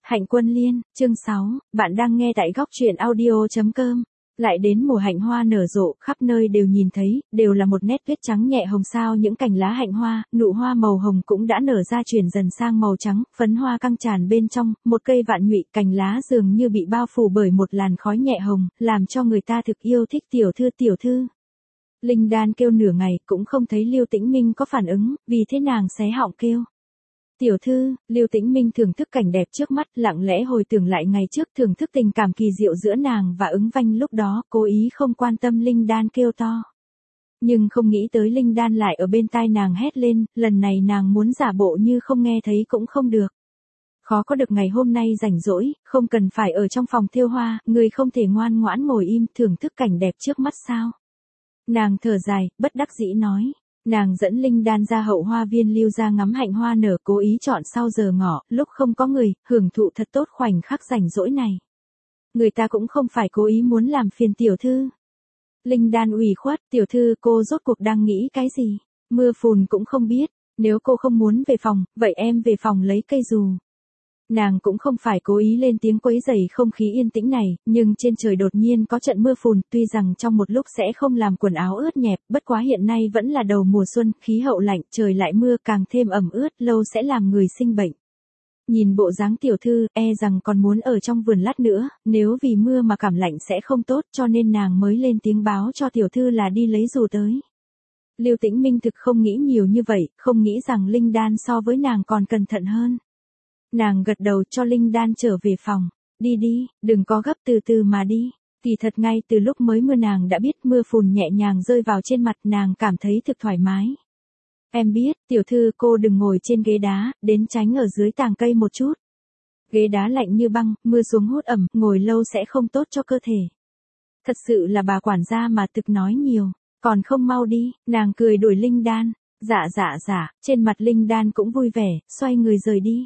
Hạnh Quân Liên, chương 6, bạn đang nghe tại góc truyện audio.com. Lại đến mùa hạnh hoa nở rộ, khắp nơi đều nhìn thấy, đều là một nét tuyết trắng nhẹ hồng sao những cành lá hạnh hoa, nụ hoa màu hồng cũng đã nở ra chuyển dần sang màu trắng, phấn hoa căng tràn bên trong, một cây vạn nhụy, cành lá dường như bị bao phủ bởi một làn khói nhẹ hồng, làm cho người ta thực yêu thích tiểu thư. Linh Đan kêu nửa ngày cũng không thấy Lưu Tĩnh Minh có phản ứng, vì thế nàng xé họng kêu. Tiểu thư, Lưu Tĩnh Minh thưởng thức cảnh đẹp trước mắt, lặng lẽ hồi tưởng lại ngày trước, thưởng thức tình cảm kỳ diệu giữa nàng và Ứng Vanh lúc đó, cố ý không quan tâm Linh Đan kêu to. Nhưng không nghĩ tới Linh Đan lại ở bên tai nàng hét lên, lần này nàng muốn giả bộ như không nghe thấy cũng không được. Khó có được ngày hôm nay rảnh rỗi, không cần phải ở trong phòng thêu hoa, người không thể ngoan ngoãn ngồi im thưởng thức cảnh đẹp trước mắt sao. Nàng thở dài, bất đắc dĩ nói. Nàng dẫn Linh Đan ra hậu hoa viên lưu ra ngắm hạnh hoa nở, cố ý chọn sau giờ ngọ, lúc không có người, hưởng thụ thật tốt khoảnh khắc rảnh rỗi này. Người ta cũng không phải cố ý muốn làm phiền tiểu thư. Linh Đan ủy khuất, tiểu thư cô rốt cuộc đang nghĩ cái gì? Mưa phùn cũng không biết, nếu cô không muốn về phòng, vậy em về phòng lấy cây dù. Nàng cũng không phải cố ý lên tiếng quấy rầy không khí yên tĩnh này, nhưng trên trời đột nhiên có trận mưa phùn, tuy rằng trong một lúc sẽ không làm quần áo ướt nhẹp, bất quá hiện nay vẫn là đầu mùa xuân, khí hậu lạnh, trời lại mưa càng thêm ẩm ướt, lâu sẽ làm người sinh bệnh. Nhìn bộ dáng tiểu thư, e rằng còn muốn ở trong vườn lát nữa, nếu vì mưa mà cảm lạnh sẽ không tốt, cho nên nàng mới lên tiếng báo cho tiểu thư là đi lấy dù tới. Lưu Tĩnh Minh thực không nghĩ nhiều như vậy, không nghĩ rằng Linh Đan so với nàng còn cẩn thận hơn. Nàng gật đầu cho Linh Đan trở về phòng. Đi, đừng có gấp, từ từ mà đi. Kỳ thật ngay từ lúc mới mưa nàng đã biết, mưa phùn nhẹ nhàng rơi vào trên mặt, nàng cảm thấy thực thoải mái. Em biết, tiểu thư cô đừng ngồi trên ghế đá, đến tránh ở dưới tàng cây một chút. Ghế đá lạnh như băng, mưa xuống hút ẩm, ngồi lâu sẽ không tốt cho cơ thể. Thật sự là bà quản gia mà thực nói nhiều, còn không mau đi, nàng cười đuổi Linh Đan. Dạ, trên mặt Linh Đan cũng vui vẻ, xoay người rời đi.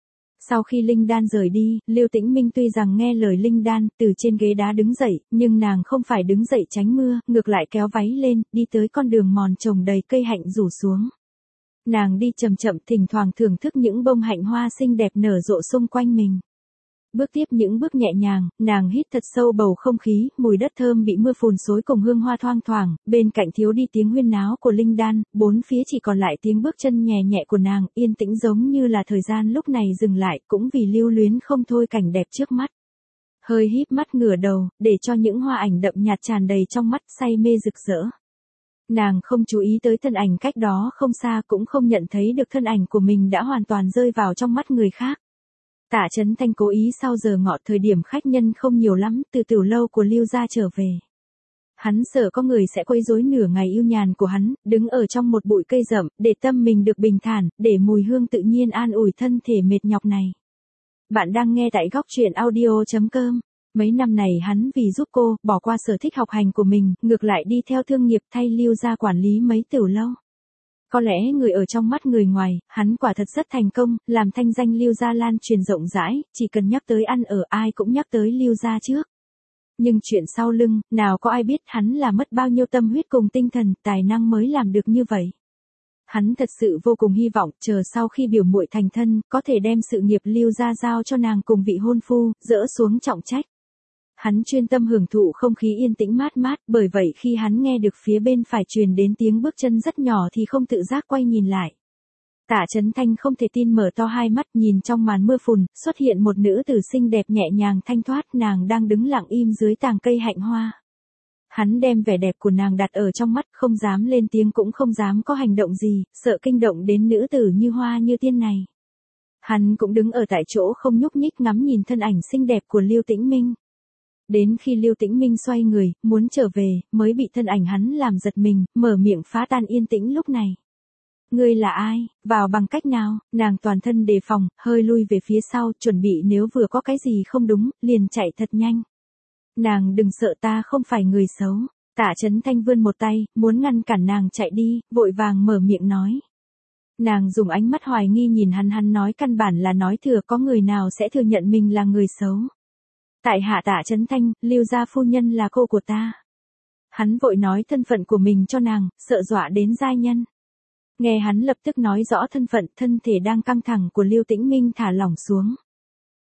Sau khi Linh Đan rời đi, Lưu Tĩnh Minh tuy rằng nghe lời Linh Đan, từ trên ghế đá đứng dậy, nhưng nàng không phải đứng dậy tránh mưa, ngược lại kéo váy lên, đi tới con đường mòn trồng đầy cây hạnh rủ xuống. Nàng đi chậm chậm, thỉnh thoảng thưởng thức những bông hạnh hoa xinh đẹp nở rộ xung quanh mình. Bước tiếp những bước nhẹ nhàng, nàng hít thật sâu bầu không khí, mùi đất thơm bị mưa phùn xối cùng hương hoa thoang thoảng, bên cạnh thiếu đi tiếng huyên náo của Linh Đan, bốn phía chỉ còn lại tiếng bước chân nhẹ nhẹ của nàng, yên tĩnh giống như là thời gian lúc này dừng lại, cũng vì lưu luyến không thôi cảnh đẹp trước mắt. Hơi híp mắt ngửa đầu, để cho những hoa ảnh đậm nhạt tràn đầy trong mắt, say mê rực rỡ. Nàng không chú ý tới thân ảnh cách đó không xa, cũng không nhận thấy được thân ảnh của mình đã hoàn toàn rơi vào trong mắt người khác. Tạ Chấn Thanh cố ý sau giờ ngọ, thời điểm khách nhân không nhiều lắm, từ tiểu lâu của Lưu gia trở về. Hắn sợ có người sẽ quấy rối nửa ngày yêu nhàn của hắn, đứng ở trong một bụi cây rậm, để tâm mình được bình thản, để mùi hương tự nhiên an ủi thân thể mệt nhọc này. Bạn đang nghe tại góc truyện audio.com. Mấy năm này hắn vì giúp cô, bỏ qua sở thích học hành của mình, ngược lại đi theo thương nghiệp thay Lưu gia quản lý mấy tiểu lâu. Có lẽ người ở trong mắt người ngoài, hắn quả thật rất thành công, làm thanh danh Lưu gia lan truyền rộng rãi, chỉ cần nhắc tới ăn ở ai cũng nhắc tới Lưu gia trước. Nhưng chuyện sau lưng, nào có ai biết hắn là mất bao nhiêu tâm huyết cùng tinh thần, tài năng mới làm được như vậy. Hắn thật sự vô cùng hy vọng, chờ sau khi biểu muội thành thân, có thể đem sự nghiệp Lưu gia giao cho nàng cùng vị hôn phu, dỡ xuống trọng trách. Hắn chuyên tâm hưởng thụ không khí yên tĩnh mát mát, bởi vậy khi hắn nghe được phía bên phải truyền đến tiếng bước chân rất nhỏ thì không tự giác quay nhìn lại. Tạ Chấn Thanh không thể tin mở to hai mắt, nhìn trong màn mưa phùn, xuất hiện một nữ tử xinh đẹp nhẹ nhàng thanh thoát, nàng đang đứng lặng im dưới tàng cây hạnh hoa. Hắn đem vẻ đẹp của nàng đặt ở trong mắt, không dám lên tiếng cũng không dám có hành động gì, sợ kinh động đến nữ tử như hoa như tiên này. Hắn cũng đứng ở tại chỗ không nhúc nhích ngắm nhìn thân ảnh xinh đẹp của Lưu Tĩnh Minh. Đến khi Lưu Tĩnh Minh xoay người, muốn trở về, mới bị thân ảnh hắn làm giật mình, mở miệng phá tan yên tĩnh lúc này. Ngươi là ai, vào bằng cách nào? Nàng toàn thân đề phòng, hơi lui về phía sau, chuẩn bị nếu vừa có cái gì không đúng, liền chạy thật nhanh. Nàng đừng sợ, ta không phải người xấu. Tạ Chấn Thanh vươn một tay, muốn ngăn cản nàng chạy đi, vội vàng mở miệng nói. Nàng dùng ánh mắt hoài nghi nhìn hắn nói căn bản là nói thừa, có người nào sẽ thừa nhận mình là người xấu. Tại hạ Tạ Chấn Thanh, Lưu gia phu nhân là cô của ta. Hắn vội nói thân phận của mình cho nàng, sợ dọa đến giai nhân. Nghe hắn lập tức nói rõ thân phận, thân thể đang căng thẳng của Lưu Tĩnh Minh thả lỏng xuống.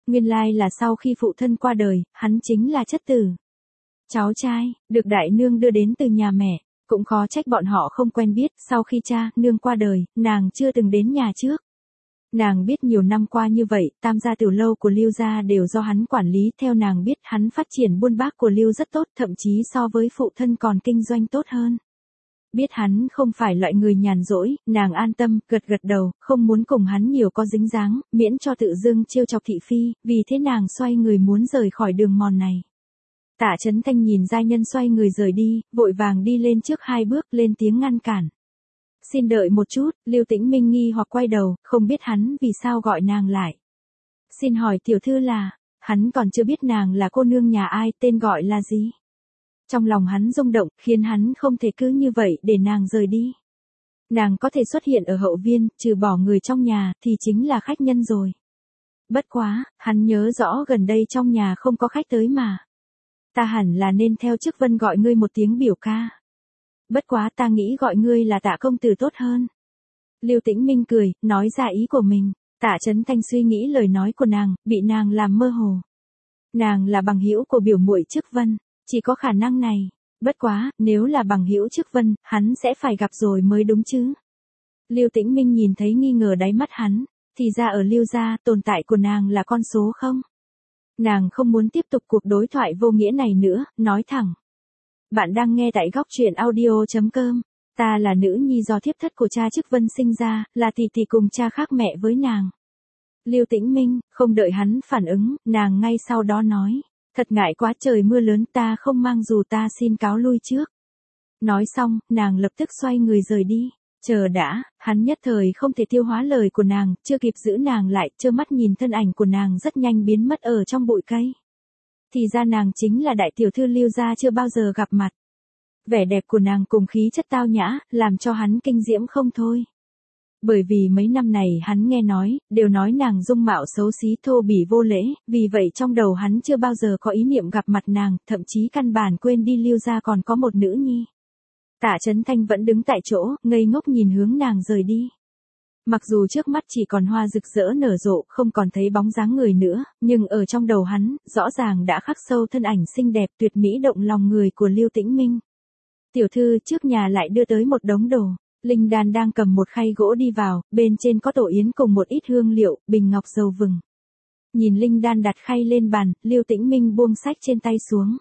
Nguyên lai là sau khi phụ thân qua đời, hắn chính là chất tử. Cháu trai, được đại nương đưa đến từ nhà mẹ, cũng khó trách bọn họ không quen biết, sau khi cha, nương qua đời, nàng chưa từng đến nhà trước. Nàng biết nhiều năm qua như vậy, tam gia tiểu lâu của Lưu gia đều do hắn quản lý, theo nàng biết hắn phát triển buôn bác của Lưu rất tốt, thậm chí so với phụ thân còn kinh doanh tốt hơn. Biết hắn không phải loại người nhàn rỗi, nàng an tâm, gật gật đầu, không muốn cùng hắn nhiều có dính dáng, miễn cho tự dưng trêu chọc thị phi, vì thế nàng xoay người muốn rời khỏi đường mòn này. Tạ Chấn Thanh nhìn giai nhân xoay người rời đi, vội vàng đi lên trước 2 bước, lên tiếng ngăn cản. Xin đợi một chút, Lưu Tĩnh Minh nghi hoặc quay đầu, không biết hắn vì sao gọi nàng lại. Xin hỏi tiểu thư là, hắn còn chưa biết nàng là cô nương nhà ai, tên gọi là gì. Trong lòng hắn rung động, khiến hắn không thể cứ như vậy để nàng rời đi. Nàng có thể xuất hiện ở hậu viên, trừ bỏ người trong nhà, thì chính là khách nhân rồi. Bất quá, hắn nhớ rõ gần đây trong nhà không có khách tới mà. Ta hẳn là nên theo chức Vân gọi ngươi một tiếng biểu ca. Bất quá ta nghĩ gọi ngươi là Tạ công tử tốt hơn. Lưu Tĩnh Minh cười, nói ra ý của mình. Tạ Chấn Thanh suy nghĩ lời nói của nàng, bị nàng làm mơ hồ. Nàng là bằng hữu của biểu muội chức Vân, chỉ có khả năng này. Bất quá, nếu là bằng hữu chức Vân, hắn sẽ phải gặp rồi mới đúng chứ. Lưu Tĩnh Minh nhìn thấy nghi ngờ đáy mắt hắn, thì ra ở Lưu gia, tồn tại của nàng là con số không. Nàng không muốn tiếp tục cuộc đối thoại vô nghĩa này nữa, nói thẳng. Bạn đang nghe tại góc truyện audio.com. Ta là nữ nhi do thiếp thất của cha chức Vân sinh ra, là tỷ tỷ cùng cha khác mẹ với nàng. Lưu Tĩnh Minh, không đợi hắn phản ứng, nàng ngay sau đó nói. Thật ngại quá, trời mưa lớn, ta không mang dù, ta xin cáo lui trước. Nói xong, nàng lập tức xoay người rời đi. Chờ đã, hắn nhất thời không thể tiêu hóa lời của nàng, chưa kịp giữ nàng lại, trơ mắt nhìn thân ảnh của nàng rất nhanh biến mất ở trong bụi cây. Thì ra nàng chính là đại tiểu thư Lưu gia chưa bao giờ gặp mặt. Vẻ đẹp của nàng cùng khí chất tao nhã, làm cho hắn kinh diễm không thôi. Bởi vì mấy năm này hắn nghe nói, đều nói nàng dung mạo xấu xí thô bỉ vô lễ, vì vậy trong đầu hắn chưa bao giờ có ý niệm gặp mặt nàng, thậm chí căn bản quên đi Lưu gia còn có một nữ nhi. Tạ Chấn Thanh vẫn đứng tại chỗ, ngây ngốc nhìn hướng nàng rời đi. Mặc dù trước mắt chỉ còn hoa rực rỡ nở rộ, không còn thấy bóng dáng người nữa, nhưng ở trong đầu hắn, rõ ràng đã khắc sâu thân ảnh xinh đẹp tuyệt mỹ động lòng người của Lưu Tĩnh Minh. Tiểu thư, trước nhà lại đưa tới một đống đồ. Linh Đan đang cầm một khay gỗ đi vào, bên trên có tổ yến cùng một ít hương liệu, bình ngọc dầu vừng. Nhìn Linh Đan đặt khay lên bàn, Lưu Tĩnh Minh buông sách trên tay xuống.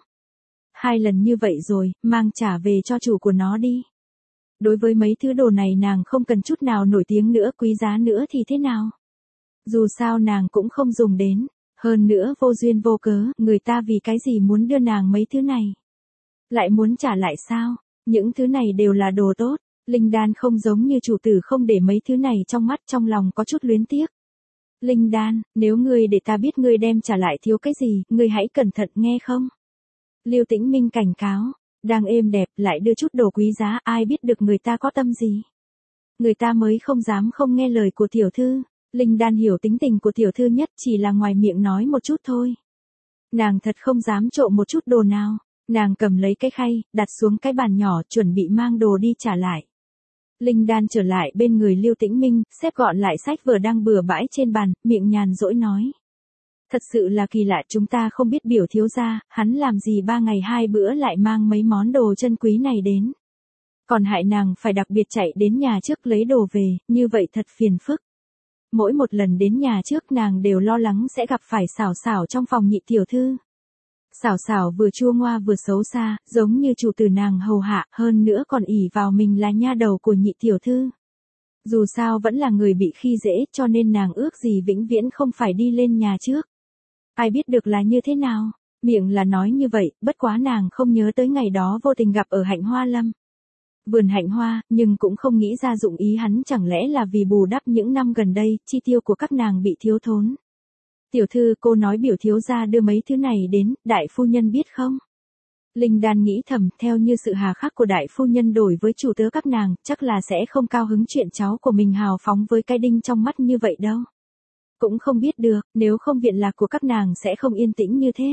2 lần như vậy rồi, mang trả về cho chủ của nó đi. Đối với mấy thứ đồ này nàng không cần chút nào nổi tiếng nữa, quý giá nữa thì thế nào. Dù sao nàng cũng không dùng đến, hơn nữa vô duyên vô cớ, người ta vì cái gì muốn đưa nàng mấy thứ này. Lại muốn trả lại sao, những thứ này đều là đồ tốt. Linh Đan không giống như chủ tử không để mấy thứ này trong mắt, trong lòng có chút luyến tiếc. Linh Đan, nếu ngươi để ta biết ngươi đem trả lại thiếu cái gì, ngươi hãy cẩn thận nghe không? Lưu Tĩnh Minh cảnh cáo, đang êm đẹp lại đưa chút đồ quý giá, ai biết được người ta có tâm gì. Người ta mới không dám không nghe lời của tiểu thư. Linh Đan hiểu tính tình của tiểu thư nhất, chỉ là ngoài miệng nói một chút thôi. Nàng thật không dám trộm một chút đồ nào. Nàng cầm lấy cái khay, đặt xuống cái bàn nhỏ, chuẩn bị mang đồ đi trả lại. Linh Đan trở lại bên người Lưu Tĩnh Minh, xếp gọn lại sách vở đang bừa bãi trên bàn, miệng nhàn dỗi nói. Thật sự là kỳ lạ, chúng ta không biết biểu thiếu gia, hắn làm gì 3 ngày 2 bữa lại mang mấy món đồ chân quý này đến. Còn hại nàng phải đặc biệt chạy đến nhà trước lấy đồ về, như vậy thật phiền phức. Mỗi một lần đến nhà trước nàng đều lo lắng sẽ gặp phải Xảo Xảo trong phòng nhị tiểu thư. Xảo Xảo vừa chua ngoa vừa xấu xa, giống như chủ tử nàng hầu hạ, hơn nữa còn ỷ vào mình là nha đầu của nhị tiểu thư. Dù sao vẫn là người bị khi dễ, cho nên nàng ước gì vĩnh viễn không phải đi lên nhà trước. Ai biết được là như thế nào, miệng là nói như vậy, bất quá nàng không nhớ tới ngày đó vô tình gặp ở Hạnh Hoa Lâm. Vườn hạnh hoa, nhưng cũng không nghĩ ra dụng ý hắn, chẳng lẽ là vì bù đắp những năm gần đây, chi tiêu của các nàng bị thiếu thốn. Tiểu thư, cô nói biểu thiếu gia đưa mấy thứ này đến, đại phu nhân biết không? Linh Đan nghĩ thầm, theo như sự hà khắc của đại phu nhân đổi với chủ tớ các nàng, chắc là sẽ không cao hứng chuyện cháu của mình hào phóng với cái đinh trong mắt như vậy đâu. Cũng không biết được, nếu không viện lạc của các nàng sẽ không yên tĩnh như thế.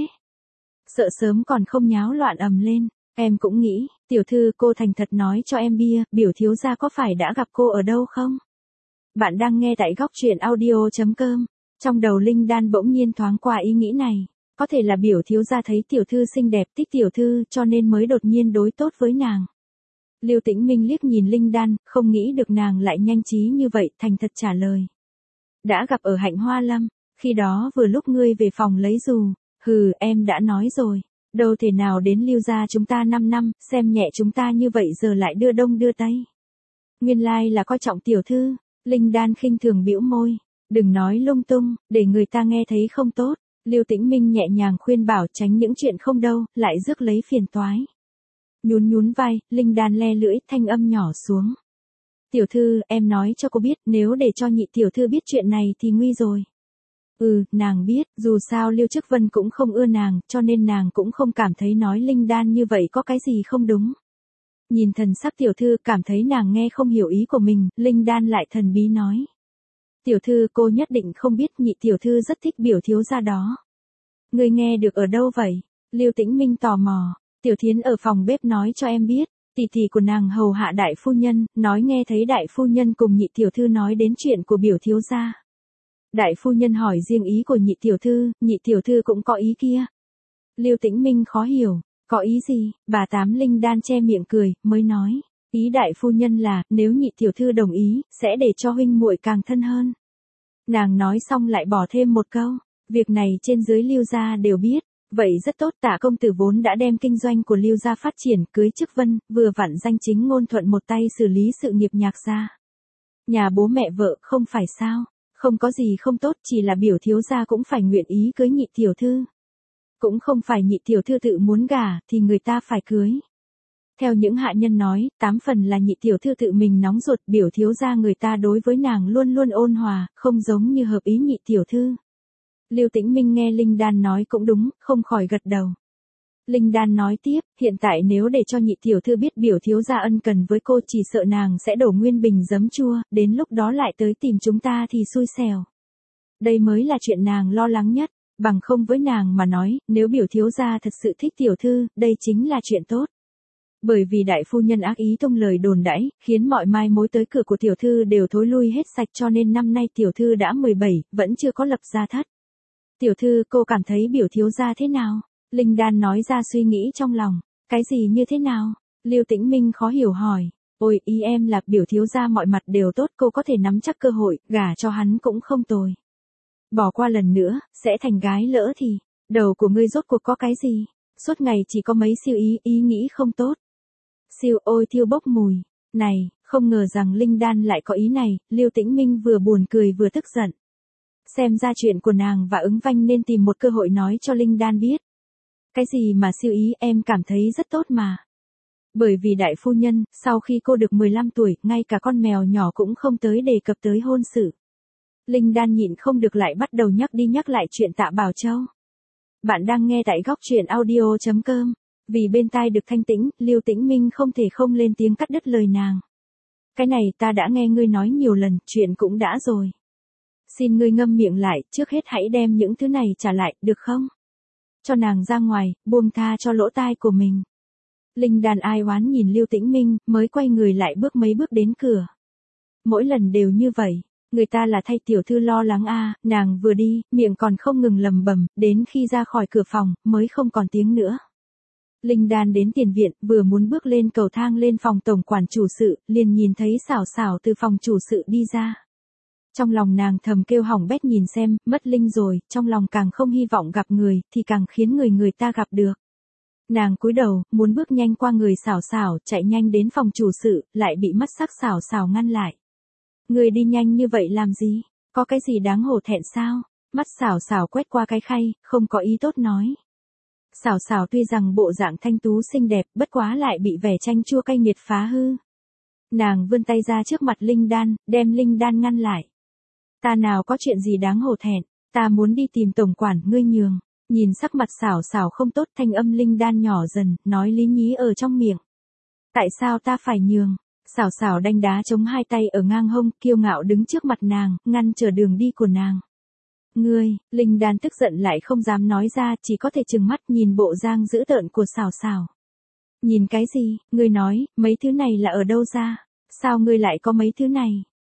Sợ sớm còn không nháo loạn ầm lên, em cũng nghĩ, tiểu thư, cô thành thật nói cho em bia, biểu thiếu gia có phải đã gặp cô ở đâu không? Bạn đang nghe tại góc truyện audio.com. Trong đầu Linh Đan bỗng nhiên thoáng qua ý nghĩ này. Có thể là biểu thiếu gia thấy tiểu thư xinh đẹp thích tiểu thư cho nên mới đột nhiên đối tốt với nàng. Lưu Tĩnh Minh liếc nhìn Linh Đan, không nghĩ được nàng lại nhanh trí như vậy, thành thật trả lời. Đã gặp ở Hạnh Hoa Lâm, khi đó vừa lúc ngươi về phòng lấy dù, em đã nói rồi, đâu thể nào đến Lưu gia chúng ta 5 năm, xem nhẹ chúng ta như vậy giờ lại đưa đông đưa tây. Nguyên lai là coi trọng tiểu thư, Linh Đan khinh thường bĩu môi, đừng nói lung tung, để người ta nghe thấy không tốt. Lưu Tĩnh Minh nhẹ nhàng khuyên bảo tránh những chuyện không đâu, lại rước lấy phiền toái. Nhún vai, Linh Đan le lưỡi, thanh âm nhỏ xuống. Tiểu thư, em nói cho cô biết, nếu để cho nhị tiểu thư biết chuyện này thì nguy rồi. Nàng biết, dù sao Lưu Chức Vân cũng không ưa nàng, cho nên nàng cũng không cảm thấy nói Linh Đan như vậy có cái gì không đúng. Nhìn thần sắc tiểu thư cảm thấy nàng nghe không hiểu ý của mình, Linh Đan lại thần bí nói. Tiểu thư cô nhất định không biết nhị tiểu thư rất thích biểu thiếu gia đó. Người nghe được ở đâu vậy? Lưu Tĩnh Minh tò mò. Tiểu Thiến ở phòng bếp nói cho em biết, tỷ tỷ của nàng hầu hạ đại phu nhân, nói nghe thấy đại phu nhân cùng nhị tiểu thư nói đến chuyện của biểu thiếu gia. Đại phu nhân hỏi riêng ý của nhị tiểu thư cũng có ý kia. Lưu Tĩnh Minh khó hiểu, có ý gì? Bà Tám Linh Đan che miệng cười, mới nói, ý đại phu nhân là, nếu nhị tiểu thư đồng ý, sẽ để cho huynh muội càng thân hơn. Nàng nói xong lại bỏ thêm một câu, việc này trên dưới Lưu gia đều biết. Vậy rất tốt, Tạ công tử vốn đã đem kinh doanh của Lưu gia phát triển, cưới Chức Vân, vừa vặn danh chính ngôn thuận một tay xử lý sự nghiệp nhạc gia. Nhà bố mẹ vợ không phải sao, không có gì không tốt, chỉ là biểu thiếu gia cũng phải nguyện ý cưới nhị tiểu thư. Cũng không phải nhị tiểu thư tự muốn gả, thì người ta phải cưới. Theo những hạ nhân nói, 8 phần là nhị tiểu thư tự mình nóng ruột, biểu thiếu gia người ta đối với nàng luôn luôn ôn hòa, không giống như hợp ý nhị tiểu thư. Lưu Tĩnh Minh nghe Linh Đan nói cũng đúng, không khỏi gật đầu. Linh Đan nói tiếp, hiện tại nếu để cho nhị tiểu thư biết biểu thiếu gia ân cần với cô chỉ sợ nàng sẽ đổ nguyên bình giấm chua, đến lúc đó lại tới tìm chúng ta thì xui xẻo. Đây mới là chuyện nàng lo lắng nhất, bằng không với nàng mà nói, nếu biểu thiếu gia thật sự thích tiểu thư, đây chính là chuyện tốt. Bởi vì đại phu nhân ác ý tung lời đồn đãi, khiến mọi mai mối tới cửa của tiểu thư đều thối lui hết sạch cho nên năm nay tiểu thư đã 17, vẫn chưa có lập gia thất. Tiểu thư cô cảm thấy biểu thiếu gia thế nào? Linh Đan nói ra suy nghĩ trong lòng. Cái gì như thế nào? Lưu Tĩnh Minh khó hiểu hỏi. Ôi, ý em là biểu thiếu gia mọi mặt đều tốt, cô có thể nắm chắc cơ hội, gả cho hắn cũng không tồi. Bỏ qua lần nữa, sẽ thành gái lỡ thì, đầu của ngươi rốt cuộc có cái gì? Suốt ngày chỉ có mấy siêu ý nghĩ không tốt. Siêu ôi thiêu bốc mùi. Này, không ngờ rằng Linh Đan lại có ý này, Lưu Tĩnh Minh vừa buồn cười vừa tức giận. Xem ra chuyện của nàng và ứng vanh nên tìm một cơ hội nói cho Linh Đan biết. Cái gì mà siêu ý em cảm thấy rất tốt mà. Bởi vì đại phu nhân, sau khi cô được 15 tuổi, ngay cả con mèo nhỏ cũng không tới đề cập tới hôn sự. Linh Đan nhịn không được lại bắt đầu nhắc đi nhắc lại chuyện Tạ Bảo Châu. Bạn đang nghe tại góc truyện audio.com. Vì bên tai được thanh tĩnh, Lưu Tĩnh Minh không thể không lên tiếng cắt đứt lời nàng. Cái này ta đã nghe ngươi nói nhiều lần, chuyện cũng đã rồi. Xin ngươi ngâm miệng lại, trước hết hãy đem những thứ này trả lại, được không? Cho nàng ra ngoài, buông tha cho lỗ tai của mình. Linh Đan ai oán nhìn Lưu Tĩnh Minh, mới quay người lại bước mấy bước đến cửa. Mỗi lần đều như vậy, người ta là thay tiểu thư lo lắng a, nàng vừa đi, miệng còn không ngừng lầm bầm, đến khi ra khỏi cửa phòng, mới không còn tiếng nữa. Linh Đan đến tiền viện, vừa muốn bước lên cầu thang lên phòng tổng quản chủ sự, liền nhìn thấy Xảo Xảo từ phòng chủ sự đi ra. Trong lòng nàng thầm kêu hỏng bét nhìn xem, mất Linh rồi, trong lòng càng không hy vọng gặp người, thì càng khiến người ta gặp được. Nàng cúi đầu, muốn bước nhanh qua người Xảo Xảo, chạy nhanh đến phòng chủ sự, lại bị mắt sắc Xảo Xảo ngăn lại. Người đi nhanh như vậy làm gì? Có cái gì đáng hổ thẹn sao? Mắt Xảo Xảo quét qua cái khay, không có ý tốt nói. Xảo Xảo tuy rằng bộ dạng thanh tú xinh đẹp, bất quá lại bị vẻ chanh chua cay nghiệt phá hư. Nàng vươn tay ra trước mặt Linh Đan, đem Linh Đan ngăn lại. Ta nào có chuyện gì đáng hổ thẹn, ta muốn đi tìm tổng quản, ngươi nhường. Nhìn sắc mặt Xảo Xảo không tốt, thanh âm Linh Đan nhỏ dần, nói lý nhí ở trong miệng. Tại sao ta phải nhường? Xảo Xảo đanh đá chống hai tay ở ngang hông, kiêu ngạo đứng trước mặt nàng, ngăn trở đường đi của nàng. Ngươi, Linh Đan tức giận lại không dám nói ra, chỉ có thể trừng mắt nhìn bộ dáng dữ tợn của Xảo Xảo. Nhìn cái gì, ngươi nói, mấy thứ này là ở đâu ra? Sao ngươi lại có mấy thứ này?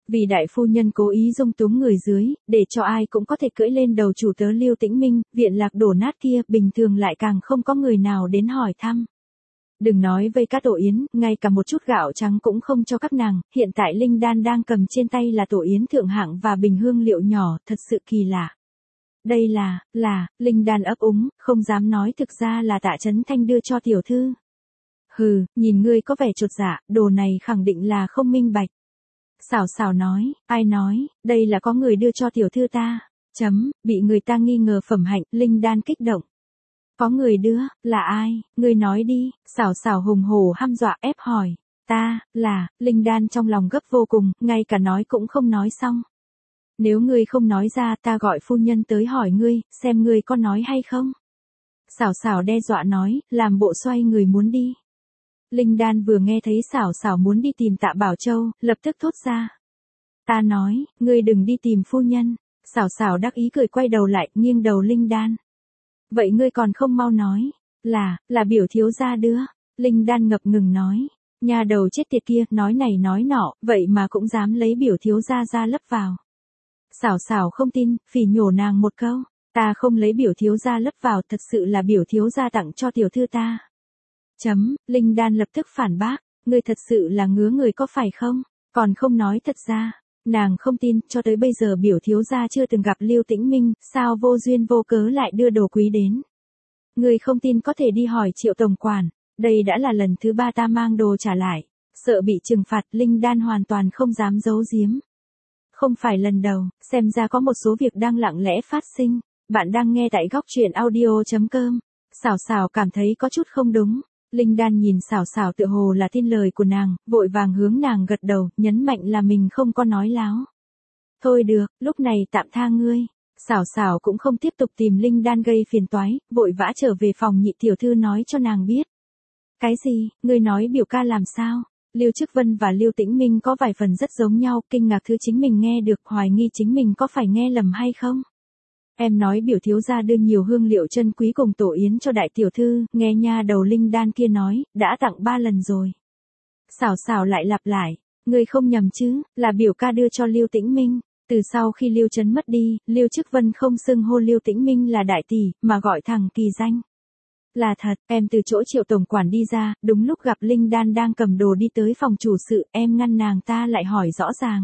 Vì đại phu nhân cố ý dung túng người dưới, để cho ai cũng có thể cưỡi lên đầu chủ tớ Lưu Tĩnh Minh, viện lạc đổ nát kia, bình thường lại càng không có người nào đến hỏi thăm. Đừng nói vây các tổ yến, ngay cả một chút gạo trắng cũng không cho các nàng, hiện tại Linh Đan đang cầm trên tay là tổ yến thượng hạng và bình hương liệu nhỏ, thật sự kỳ lạ. Đây là, Linh Đan ấp úng, không dám nói thực ra là Tạ Chấn Thanh đưa cho tiểu thư. Hừ, nhìn ngươi có vẻ chột dạ, đồ này khẳng định là không minh bạch. Xảo xảo nói, ai nói, đây là có người đưa cho tiểu thư ta. Bị người ta nghi ngờ phẩm hạnh, Linh Đan kích động. Có người đưa, là ai, ngươi nói đi, xảo xảo hùng hổ hăm dọa ép hỏi. Ta, Linh Đan trong lòng gấp vô cùng, ngay cả nói cũng không nói xong. Nếu ngươi không nói ra ta gọi phu nhân tới hỏi ngươi, xem ngươi có nói hay không. Xảo xảo đe dọa nói, làm bộ xoay người muốn đi. Linh Đan vừa nghe thấy xảo xảo muốn đi tìm Tạ Bảo Châu, lập tức thốt ra. Ta nói, ngươi đừng đi tìm phu nhân. Xảo xảo đắc ý cười quay đầu lại, nghiêng đầu Linh Đan. Vậy ngươi còn không mau nói, là biểu thiếu gia đưa. Linh Đan ngập ngừng nói, nhà đầu chết tiệt kia, nói này nói nọ, vậy mà cũng dám lấy biểu thiếu gia ra lấp vào. Xảo xảo không tin, phỉ nhổ nàng một câu, ta không lấy biểu thiếu gia lấp vào, thật sự là biểu thiếu gia tặng cho tiểu thư ta. Linh Đan lập tức phản bác, ngươi thật sự là ngứa người có phải không, còn không nói thật ra. Nàng không tin, cho tới bây giờ biểu thiếu gia chưa từng gặp Lưu Tĩnh Minh, sao vô duyên vô cớ lại đưa đồ quý đến. Ngươi không tin có thể đi hỏi Triệu tổng quản, đây đã là lần thứ 3 ta mang đồ trả lại, sợ bị trừng phạt, Linh Đan hoàn toàn không dám giấu giếm. Không phải lần đầu, xem ra có một số việc đang lặng lẽ phát sinh, bạn đang nghe tại góc truyện audio.com. Xảo xảo cảm thấy có chút không đúng. Linh Đan nhìn xảo xảo tựa hồ là tin lời của nàng, vội vàng hướng nàng gật đầu, nhấn mạnh là mình không có nói láo. Thôi được, lúc này tạm tha ngươi. Xảo xảo cũng không tiếp tục tìm Linh Đan gây phiền toái, vội vã trở về phòng nhị tiểu thư nói cho nàng biết. Cái gì, ngươi nói biểu ca làm sao? Lưu Chức Vân và Lưu Tĩnh Minh có vài phần rất giống nhau, kinh ngạc thứ chính mình nghe được, hoài nghi chính mình có phải nghe lầm hay không? Em nói biểu thiếu gia đưa nhiều hương liệu chân quý cùng tổ yến cho đại tiểu thư, nghe nha đầu Linh Đan kia nói, đã tặng 3 lần rồi. Xảo xảo lại lặp lại, ngươi không nhầm chứ, là biểu ca đưa cho Lưu Tĩnh Minh. Từ sau khi Lưu Trấn mất đi, Lưu Chức Vân không xưng hô Lưu Tĩnh Minh là đại tỷ, mà gọi thẳng kỳ danh. Là thật, em từ chỗ Triệu tổng quản đi ra, đúng lúc gặp Linh Đan đang cầm đồ đi tới phòng chủ sự, em ngăn nàng ta lại hỏi rõ ràng.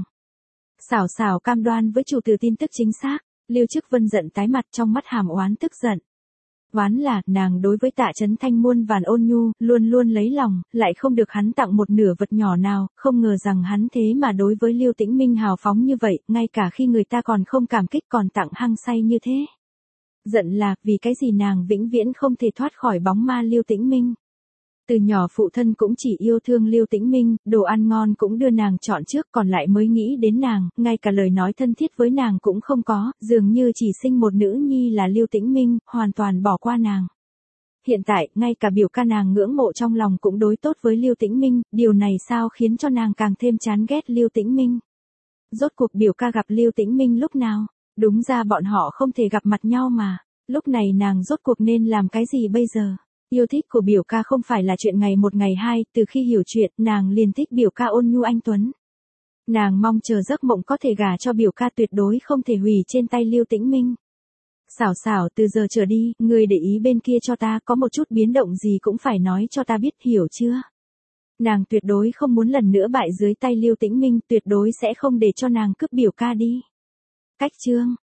Xảo xảo cam đoan với chủ từ tin tức chính xác. Lưu Chức Vân giận tái mặt, trong mắt hàm oán tức giận. Oán là, nàng đối với Tạ Chấn Thanh muôn vàn ôn nhu, luôn luôn lấy lòng, lại không được hắn tặng một nửa vật nhỏ nào, không ngờ rằng hắn thế mà đối với Lưu Tĩnh Minh hào phóng như vậy, ngay cả khi người ta còn không cảm kích còn tặng hăng say như thế. Giận là, vì cái gì nàng vĩnh viễn không thể thoát khỏi bóng ma Lưu Tĩnh Minh. Từ nhỏ phụ thân cũng chỉ yêu thương Lưu Tĩnh Minh, đồ ăn ngon cũng đưa nàng chọn trước, còn lại mới nghĩ đến nàng, ngay cả lời nói thân thiết với nàng cũng không có, dường như chỉ sinh một nữ nhi là Lưu Tĩnh Minh, hoàn toàn bỏ qua nàng. Hiện tại, ngay cả biểu ca nàng ngưỡng mộ trong lòng cũng đối tốt với Lưu Tĩnh Minh, điều này sao khiến cho nàng càng thêm chán ghét Lưu Tĩnh Minh. Rốt cuộc biểu ca gặp Lưu Tĩnh Minh lúc nào? Đúng ra bọn họ không thể gặp mặt nhau mà. Lúc này nàng rốt cuộc nên làm cái gì bây giờ? Yêu thích của biểu ca không phải là chuyện ngày một ngày hai, từ khi hiểu chuyện, nàng liền thích biểu ca ôn nhu anh tuấn. Nàng mong chờ giấc mộng có thể gả cho biểu ca, tuyệt đối không thể hủy trên tay Lưu Tĩnh Minh. Xảo xảo, từ giờ trở đi, ngươi để ý bên kia cho ta, có một chút biến động gì cũng phải nói cho ta biết, hiểu chưa? Nàng tuyệt đối không muốn lần nữa bại dưới tay Lưu Tĩnh Minh, tuyệt đối sẽ không để cho nàng cướp biểu ca đi. Cách chương